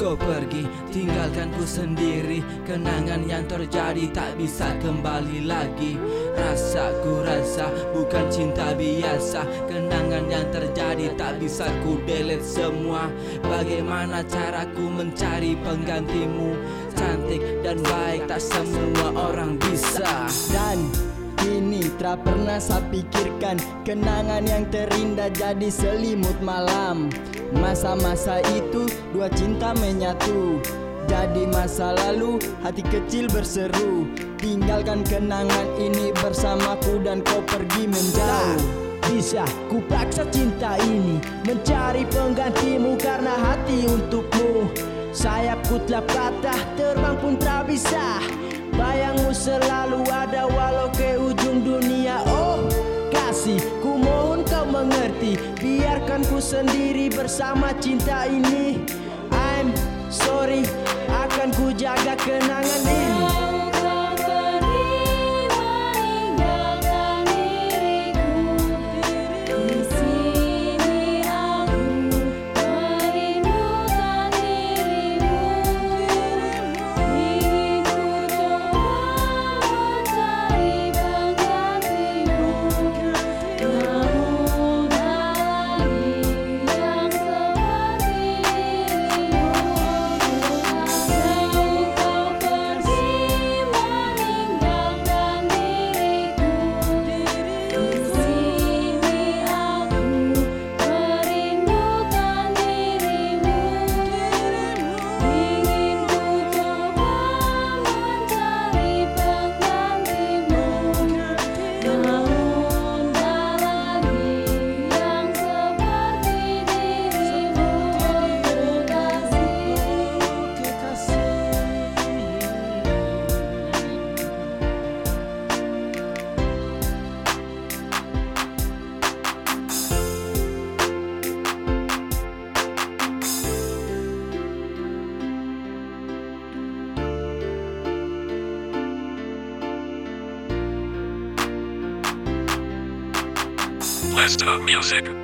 kau pergi, tinggalkan ku sendiri. Kenangan yang terjadi tak bisa kembali lagi. Rasa ku rasa bukan cinta biasa. Kenangan yang terjadi tak bisa ku delete semua. Bagaimana caraku mencari penggantimu? Cantik dan baik tak semua orang bisa. Dan kini tak pernah saya pikirkan, kenangan yang terindah jadi selimut malam. Masa-masa itu dua cinta menyatu, jadi masa lalu hati kecil berseru. Tinggalkan kenangan ini bersamaku dan kau pergi menjauh. Bisa ku paksa cinta ini mencari penggantimu karena hati untukmu. Sayapku telah patah, terbang pun tak bisa. Bayangmu selalu ada walau ke ujung dunia. Oh kasih, ku mohon kau mengerti. Biarkan ku sendiri bersama cinta ini. I'm sorry, akan ku jaga kenangan ini. List of music.